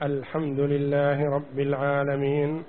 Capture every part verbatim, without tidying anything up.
الحمد لله رب العالمين،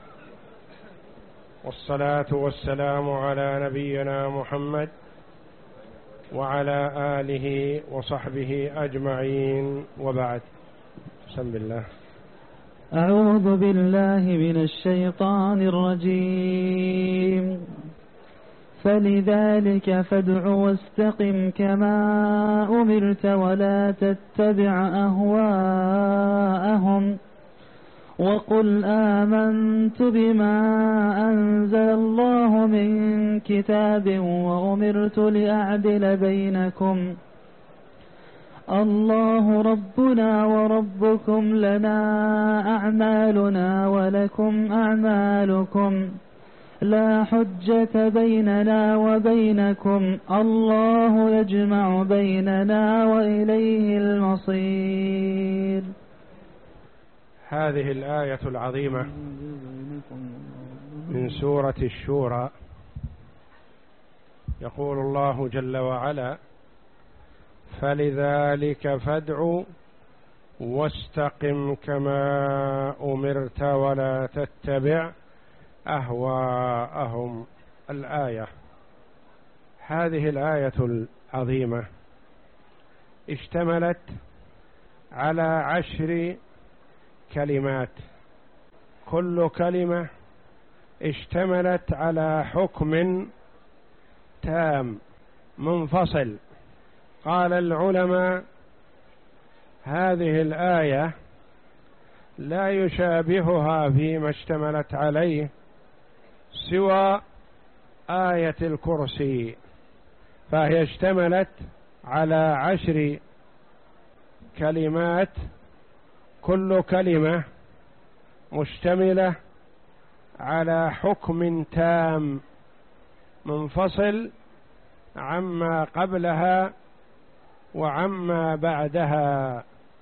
والصلاة والسلام على نبينا محمد وعلى آله وصحبه أجمعين، وبعد. بسم الله. أعوذ بالله من الشيطان الرجيم. فلذلك فادع واستقم كما أمرت ولا تتبع أهواءهم وقل آمنت بما أنزل الله من كتاب وأمرت لأعدل بينكم الله ربنا وربكم لنا أعمالنا ولكم أعمالكم لا حجة بيننا وبينكم الله يجمع بيننا وإليه المصير. هذه الآية العظيمة من سورة الشورى، يقول الله جل وعلا: فلذلك فادع واستقم كما أمرت ولا تتبع أهواءهم. الآية هذه الآية العظيمة اشتملت على عشر كلمات، كل كلمة اشتملت على حكم تام منفصل. قال العلماء: هذه الآية لا يشابهها فيما اشتملت عليه سوى آية الكرسي، فهي اشتملت على عشر كلمات، كل كلمة مشتملة على حكم تام منفصل عما قبلها وعما بعدها،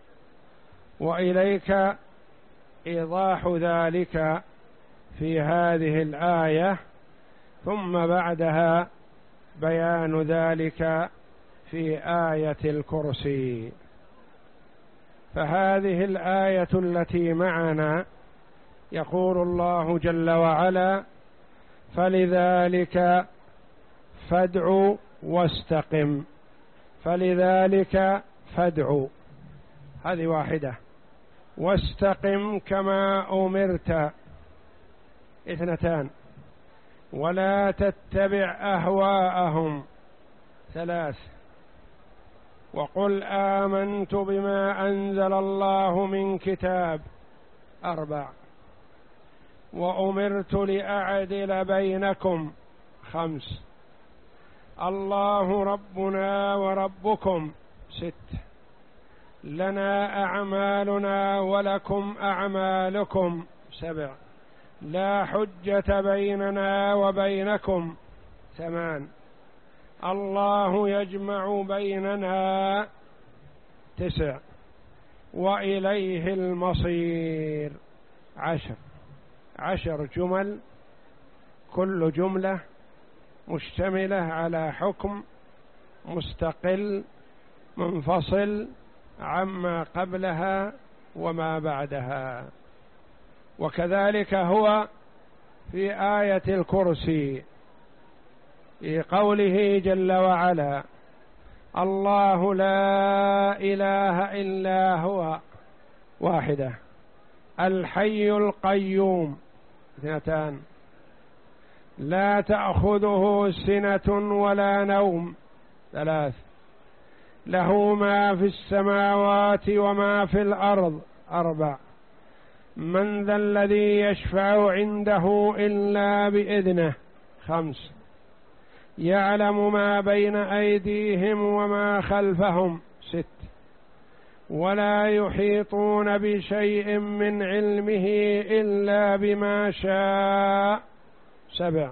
وإليك إيضاح ذلك في هذه الآية، ثم بعدها بيان ذلك في آية الكرسي. فهذه الآية التي معنا يقول الله جل وعلا: فلذلك فادع واستقم. فلذلك فادع، هذه واحدة. واستقم كما أمرت، اثنتان. ولا تتبع أهواءهم، ثلاث. وقل آمنت بما أنزل الله من كتاب، أربع. وأمرت لأعدل بينكم، خمس. الله ربنا وربكم، ست. لنا أعمالنا ولكم أعمالكم، سبع. لا حجة بيننا وبينكم، ثمان. الله يجمع بيننا، تسع. وإليه المصير، عشر. عشر جمل، كل جملة مشتملة على حكم مستقل منفصل عما قبلها وما بعدها. وكذلك هو في آية الكرسي في قوله جل وعلا: الله لا إله إلا هو، واحدة. الحي القيوم، اثنتان. لا تأخذه سنة ولا نوم، ثلاث. له ما في السماوات وما في الأرض، أربع. من ذا الذي يشفع عنده إلا بإذنه، خمس. يعلم ما بين أيديهم وما خلفهم، ست. ولا يحيطون بشيء من علمه إلا بما شاء، سبع.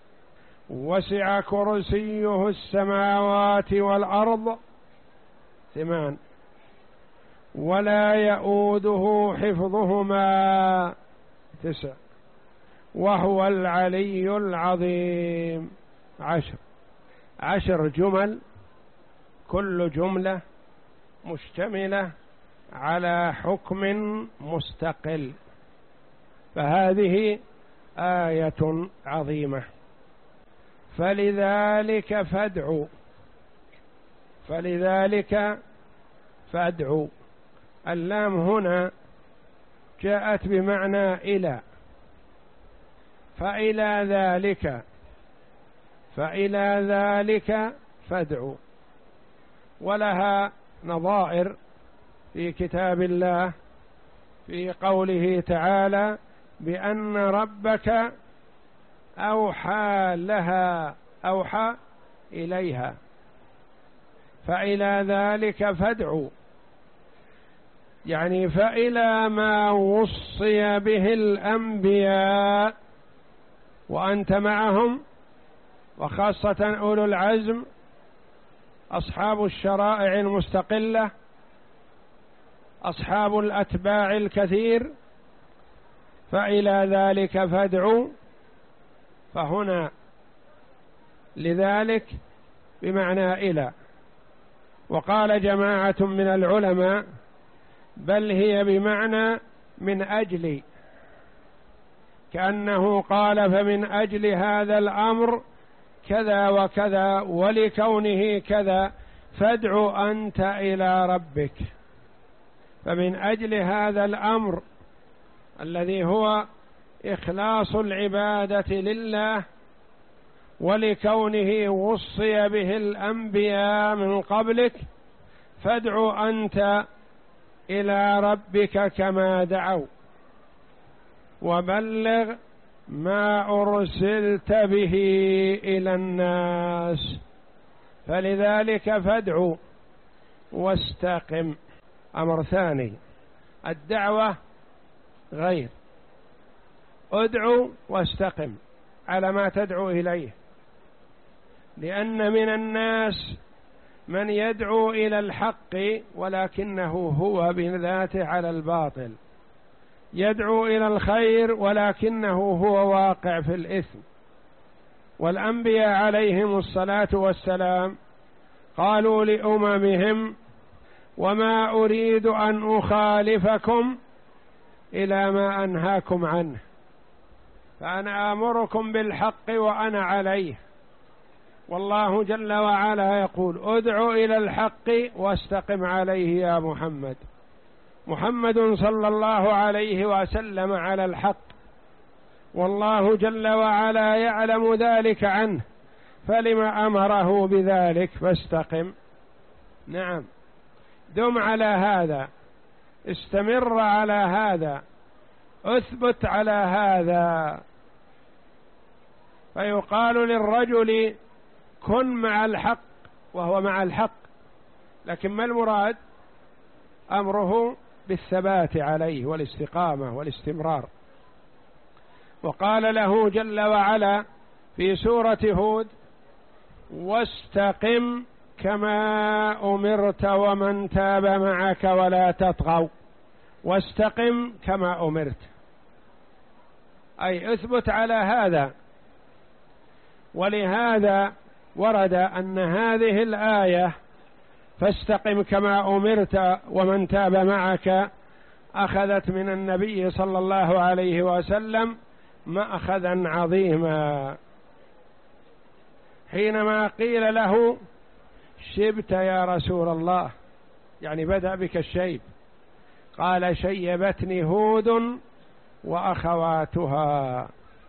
وسع كرسيه السماوات والأرض، ثمان. ولا يؤوده حفظهما، تسع. وهو العلي العظيم، عشر. عشر جمل، كل جملة مشتملة على حكم مستقل، فهذه آية عظيمة. فلذلك فادعوا، فلذلك فادعوا. اللام هنا جاءت بمعنى إلى، فإلى ذلك، فإلى ذلك فادعوا. ولها نظائر في كتاب الله في قوله تعالى بأن ربك أوحى لها، أوحى إليها. فإلى ذلك فادعوا، يعني فإلى ما وصي به الأنبياء وأنت معهم، وخاصة أولو العزم أصحاب الشرائع المستقلة، أصحاب الأتباع الكثير. فإلى ذلك فادعوا، فهنا لذلك بمعنى إلى. وقال جماعة من العلماء بل هي بمعنى من أجل، كأنه قال فمن أجل هذا الأمر كذا وكذا ولكونه كذا فادع أنت إلى ربك. فمن أجل هذا الأمر الذي هو إخلاص العبادة لله، ولكونه وصي به الأنبياء من قبلك، فادع أنت إلى ربك كما دعوا، وبلغ ما أرسلت به إلى الناس. فلذلك فادع واستقم. أمر ثاني، الدعوة غير، ادعو واستقم على ما تدعو إليه، لأن من الناس من يدعو إلى الحق ولكنه هو بذاته على الباطل، يدعو إلى الخير ولكنه هو واقع في الإثم. والأنبياء عليهم الصلاة والسلام قالوا لأممهم وما أريد أن أخالفكم إلى ما أنهاكم عنه، فأنا آمركم بالحق وأنا عليه. والله جل وعلا يقول ادع إلى الحق واستقم عليه يا محمد. محمد صلى الله عليه وسلم على الحق، والله جل وعلا يعلم ذلك عنه، فلما أمره بذلك؟ فاستقم. نعم، دم على هذا، استمر على هذا، اثبت على هذا. فيقال للرجل كن مع الحق وهو مع الحق، لكن ما المراد؟ أمره بالثبات عليه والاستقامة والاستمرار. وقال له جل وعلا في سورة هود واستقم كما أمرت ومن تاب معك ولا تطغوا. واستقم كما أمرت، أي اثبت على هذا. ولهذا ورد أن هذه الآية فاستقم كما أمرت ومن تاب معك أخذت من النبي صلى الله عليه وسلم مأخذا عظيما. حينما قيل له شبت يا رسول الله، يعني بدأ بك الشيب، قال شيبتني هود وأخواتها.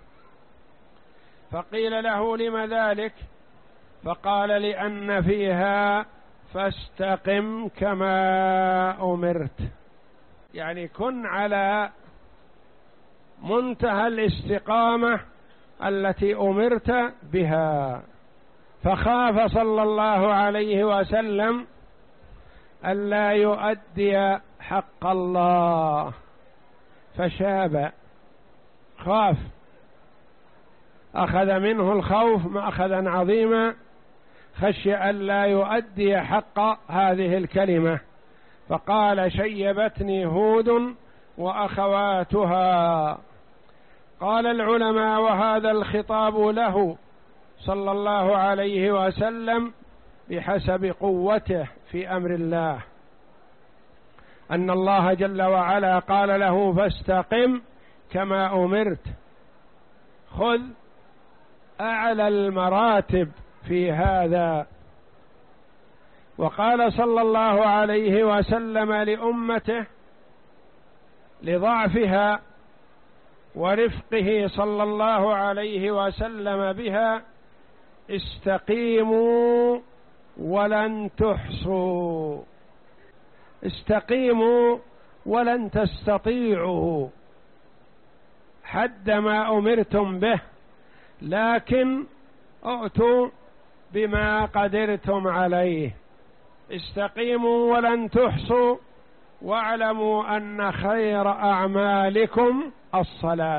فقيل له لم ذلك؟ فقال لأن فيها فاستقم كما أمرت، يعني كن على منتهى الاستقامة التي أمرت بها. فخاف صلى الله عليه وسلم ألا يؤدي حق الله فشاب، خاف، أخذ منه الخوف مأخذا عظيما، خشي ألا يؤدي حق هذه الكلمة، فقال شيبتني هود وأخواتها. قال العلماء وهذا الخطاب له صلى الله عليه وسلم بحسب قوته في أمر الله. أن الله جل وعلا قال له فاستقم كما أمرت، خذ أعلى المراتب في هذا. وقال صلى الله عليه وسلم لأمته لضعفها ورفقه صلى الله عليه وسلم بها: استقيموا ولن تحصوا، استقيموا ولن تستطيعوا حد ما أمرتم به، لكن ائتوا بما قدرتم عليه. استقيموا ولن تحصوا، واعلموا أن خير أعمالكم الصلاة.